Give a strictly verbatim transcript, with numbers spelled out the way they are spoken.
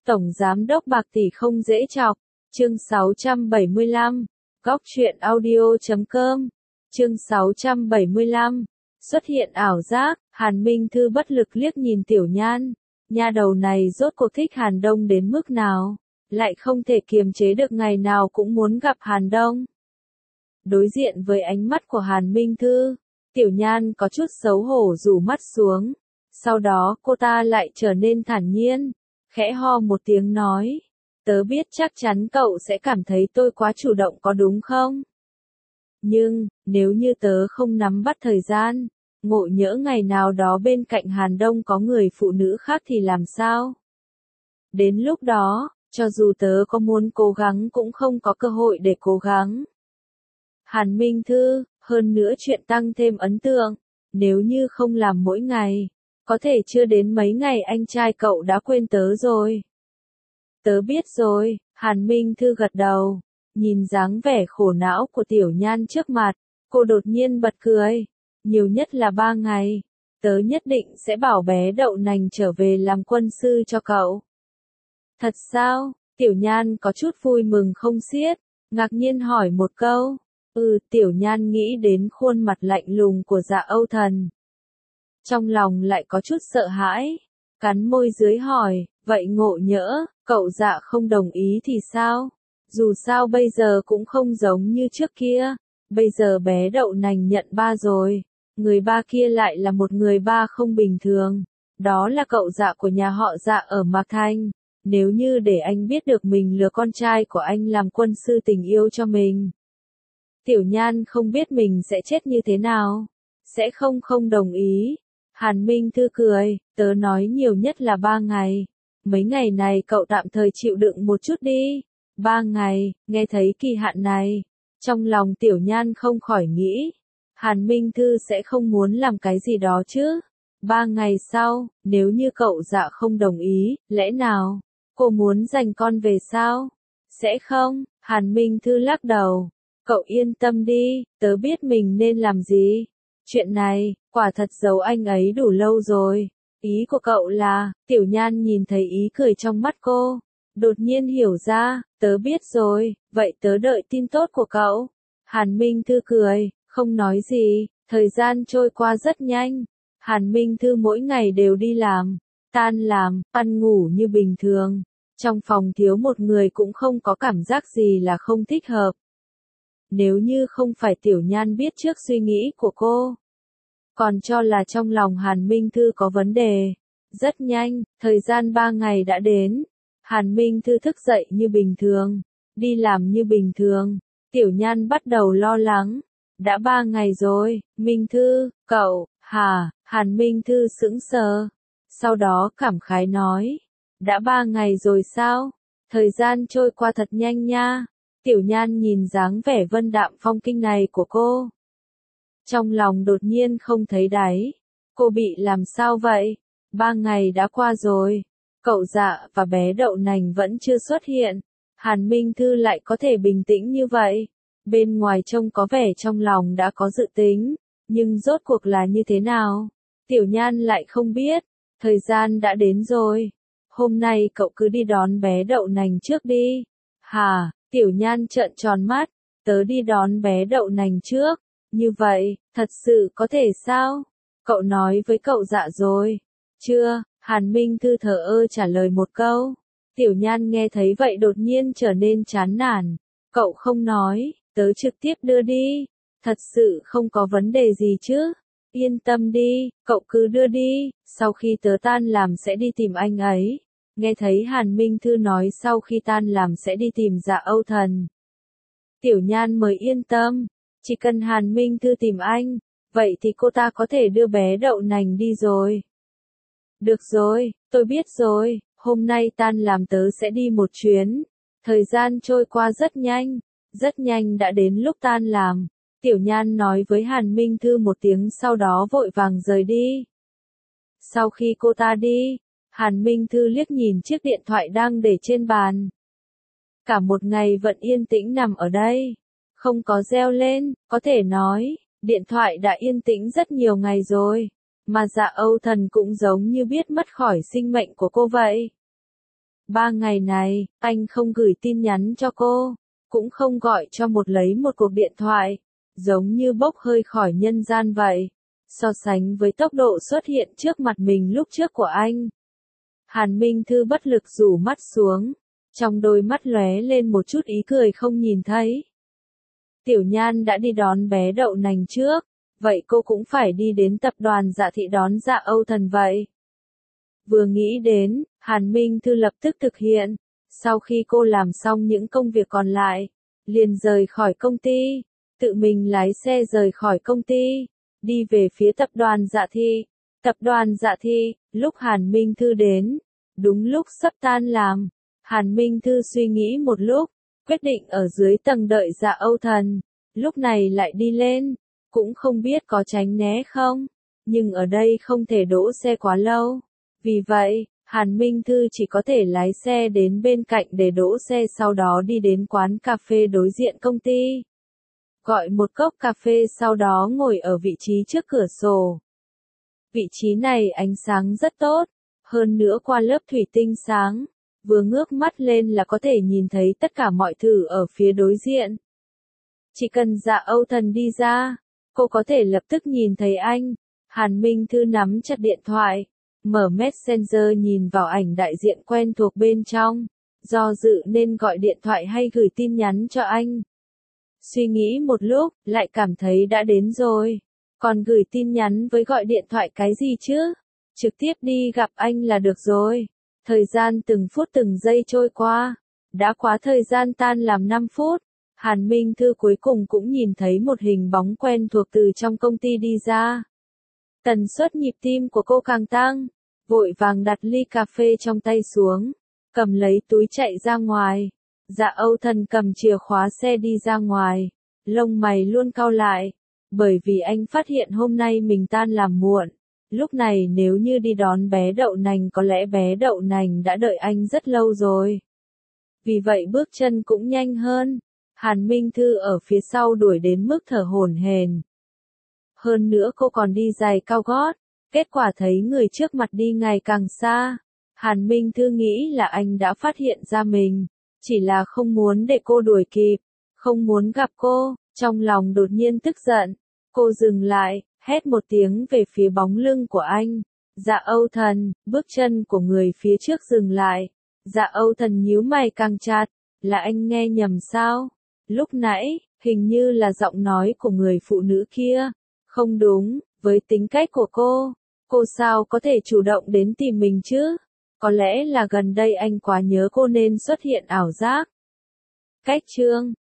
Tổng Giám đốc bạc tỷ không dễ chọc. Chương sáu trăm bảy mươi lăm. Góc truyện audio chấm com. Chương sáu trăm bảy mươi lăm. Xuất hiện ảo giác, Hàn Minh Thư bất lực liếc nhìn Tiểu Nhan. Nha đầu này rốt cuộc thích Hàn Đông đến mức nào, lại không thể kiềm chế được ngày nào cũng muốn gặp Hàn Đông. Đối diện với ánh mắt của Hàn Minh Thư, Tiểu Nhan có chút xấu hổ rủ mắt xuống. Sau đó cô ta lại trở nên thản nhiên, khẽ ho một tiếng nói. Tớ biết chắc chắn cậu sẽ cảm thấy tôi quá chủ động có đúng không? Nhưng, nếu như tớ không nắm bắt thời gian, ngộ nhỡ ngày nào đó bên cạnh Hàn Đông có người phụ nữ khác thì làm sao? Đến lúc đó, cho dù tớ có muốn cố gắng cũng không có cơ hội để cố gắng. Hàn Minh Thư, hơn nữa chuyện tăng thêm ấn tượng, nếu như không làm mỗi ngày, có thể chưa đến mấy ngày anh trai cậu đã quên tớ rồi. Tớ biết rồi, Hàn Minh Thư gật đầu, nhìn dáng vẻ khổ não của Tiểu Nhan trước mặt, cô đột nhiên bật cười. Nhiều nhất là ba ngày, tớ nhất định sẽ bảo bé đậu nành trở về làm quân sư cho cậu. Thật sao? Tiểu Nhan có chút vui mừng không xiết, ngạc nhiên hỏi một câu. Ừ, Tiểu Nhan nghĩ đến khuôn mặt lạnh lùng của Dạ Âu Thần. Trong lòng lại có chút sợ hãi, cắn môi dưới hỏi, vậy ngộ nhỡ, cậu Dạ không đồng ý thì sao? Dù sao bây giờ cũng không giống như trước kia, bây giờ bé đậu nành nhận ba rồi, người ba kia lại là một người ba không bình thường, đó là cậu Dạ của nhà họ Dạ ở Mạc Thanh. Nếu như để anh biết được mình lừa con trai của anh làm quân sư tình yêu cho mình, Tiểu Nhan không biết mình sẽ chết như thế nào. Sẽ không không đồng ý. Hàn Minh Thư cười, tớ nói nhiều nhất là ba ngày. Mấy ngày này cậu tạm thời chịu đựng một chút đi. Ba ngày, nghe thấy kỳ hạn này. Trong lòng Tiểu Nhan không khỏi nghĩ. Hàn Minh Thư sẽ không muốn làm cái gì đó chứ. Ba ngày sau, nếu như cậu Dạ không đồng ý, lẽ nào cô muốn giành con về sao? Sẽ không, Hàn Minh Thư lắc đầu. Cậu yên tâm đi, tớ biết mình nên làm gì. Chuyện này, quả thật giấu anh ấy đủ lâu rồi. Ý của cậu là, Tiểu Nhan nhìn thấy ý cười trong mắt cô. Đột nhiên hiểu ra, tớ biết rồi, vậy tớ đợi tin tốt của cậu. Hàn Minh Thư cười, không nói gì, thời gian trôi qua rất nhanh. Hàn Minh Thư mỗi ngày đều đi làm, tan làm, ăn ngủ như bình thường. Trong phòng thiếu một người cũng không có cảm giác gì là không thích hợp. Nếu như không phải Tiểu Nhan biết trước suy nghĩ của cô, còn cho là trong lòng Hàn Minh Thư có vấn đề. Rất nhanh, thời gian ba ngày đã đến. Hàn Minh Thư thức dậy như bình thường, đi làm như bình thường. Tiểu Nhan bắt đầu lo lắng. Đã ba ngày rồi, Minh Thư, cậu, hả? Hàn Minh Thư sững sờ. Sau đó cảm khái nói. Đã ba ngày rồi sao? Thời gian trôi qua thật nhanh nha. Tiểu Nhan nhìn dáng vẻ vân đạm phong kinh này của cô. Trong lòng đột nhiên không thấy đáy. Cô bị làm sao vậy? Ba ngày đã qua rồi. Cậu Dạ và bé đậu nành vẫn chưa xuất hiện. Hàn Minh Thư lại có thể bình tĩnh như vậy. Bên ngoài trông có vẻ trong lòng đã có dự tính. Nhưng rốt cuộc là như thế nào? Tiểu Nhan lại không biết. Thời gian đã đến rồi. Hôm nay cậu cứ đi đón bé đậu nành trước đi. Hả? Tiểu Nhan trợn tròn mắt. Tớ đi đón bé đậu nành trước. Như vậy, thật sự có thể sao? Cậu nói với cậu Dạ rồi. Chưa, Hàn Minh Thư thờ ơ trả lời một câu. Tiểu Nhan nghe thấy vậy đột nhiên trở nên chán nản. Cậu không nói, tớ trực tiếp đưa đi. Thật sự không có vấn đề gì chứ. Yên tâm đi, cậu cứ đưa đi. Sau khi tớ tan làm sẽ đi tìm anh ấy. Nghe thấy Hàn Minh Thư nói sau khi tan làm sẽ đi tìm Dạ Âu Thần. Tiểu Nhan mới yên tâm. Chỉ cần Hàn Minh Thư tìm anh, vậy thì cô ta có thể đưa bé đậu nành đi rồi. Được rồi, tôi biết rồi, hôm nay tan làm tớ sẽ đi một chuyến. Thời gian trôi qua rất nhanh, rất nhanh đã đến lúc tan làm. Tiểu Nhan nói với Hàn Minh Thư một tiếng sau đó vội vàng rời đi. Sau khi cô ta đi, Hàn Minh Thư liếc nhìn chiếc điện thoại đang để trên bàn. Cả một ngày vẫn yên tĩnh nằm ở đây. Không có reo lên, có thể nói, điện thoại đã yên tĩnh rất nhiều ngày rồi. Mà Dạ Âu Thần cũng giống như biết mất khỏi sinh mệnh của cô vậy. Ba ngày này, anh không gửi tin nhắn cho cô, cũng không gọi cho một lấy một cuộc điện thoại, giống như bốc hơi khỏi nhân gian vậy. So sánh với tốc độ xuất hiện trước mặt mình lúc trước của anh, Hàn Minh Thư bất lực rủ mắt xuống, trong đôi mắt lóe lên một chút ý cười không nhìn thấy. Tiểu Nhan đã đi đón bé đậu nành trước, vậy cô cũng phải đi đến tập đoàn Dạ Thị đón Dạ Âu Thần vậy. Vừa nghĩ đến, Hàn Minh Thư lập tức thực hiện, sau khi cô làm xong những công việc còn lại, liền rời khỏi công ty, tự mình lái xe rời khỏi công ty, đi về phía tập đoàn Dạ Thị. Tập đoàn Dạ Thị, lúc Hàn Minh Thư đến, đúng lúc sắp tan làm, Hàn Minh Thư suy nghĩ một lúc, quyết định ở dưới tầng đợi Dạ Âu Thần, lúc này lại đi lên, cũng không biết có tránh né không, nhưng ở đây không thể đỗ xe quá lâu. Vì vậy, Hàn Minh Thư chỉ có thể lái xe đến bên cạnh để đỗ xe sau đó đi đến quán cà phê đối diện công ty. Gọi một cốc cà phê sau đó ngồi ở vị trí trước cửa sổ. Vị trí này ánh sáng rất tốt, hơn nữa qua lớp thủy tinh sáng, vừa ngước mắt lên là có thể nhìn thấy tất cả mọi thứ ở phía đối diện. Chỉ cần Dạ Âu Thần đi ra, cô có thể lập tức nhìn thấy anh. Hàn Minh Thư nắm chặt điện thoại, mở Messenger nhìn vào ảnh đại diện quen thuộc bên trong, do dự nên gọi điện thoại hay gửi tin nhắn cho anh. Suy nghĩ một lúc, lại cảm thấy đã đến rồi. Còn gửi tin nhắn với gọi điện thoại cái gì chứ? Trực tiếp đi gặp anh là được rồi. Thời gian từng phút từng giây trôi qua. Đã quá thời gian tan làm năm phút. Hàn Minh Thư cuối cùng cũng nhìn thấy một hình bóng quen thuộc từ trong công ty đi ra. Tần suất nhịp tim của cô càng tăng. Vội vàng đặt ly cà phê trong tay xuống. Cầm lấy túi chạy ra ngoài. Dạ Âu Thần cầm chìa khóa xe đi ra ngoài. Lông mày luôn cau lại. Bởi vì anh phát hiện hôm nay mình tan làm muộn. Lúc này nếu như đi đón bé đậu nành có lẽ bé đậu nành đã đợi anh rất lâu rồi. Vì vậy bước chân cũng nhanh hơn. Hàn Minh Thư ở phía sau đuổi đến mức thở hổn hển. Hơn nữa cô còn đi giày cao gót. Kết quả thấy người trước mặt đi ngày càng xa. Hàn Minh Thư nghĩ là anh đã phát hiện ra mình. Chỉ là không muốn để cô đuổi kịp. Không muốn gặp cô. Trong lòng đột nhiên tức giận. Cô dừng lại, hét một tiếng về phía bóng lưng của anh. Dạ Âu Thần, bước chân của người phía trước dừng lại. Dạ Âu Thần nhíu mày càng chặt. Là anh nghe nhầm sao? Lúc nãy, hình như là giọng nói của người phụ nữ kia. Không đúng, với tính cách của cô, cô sao có thể chủ động đến tìm mình chứ? Có lẽ là gần đây anh quá nhớ cô nên xuất hiện ảo giác. Cách chương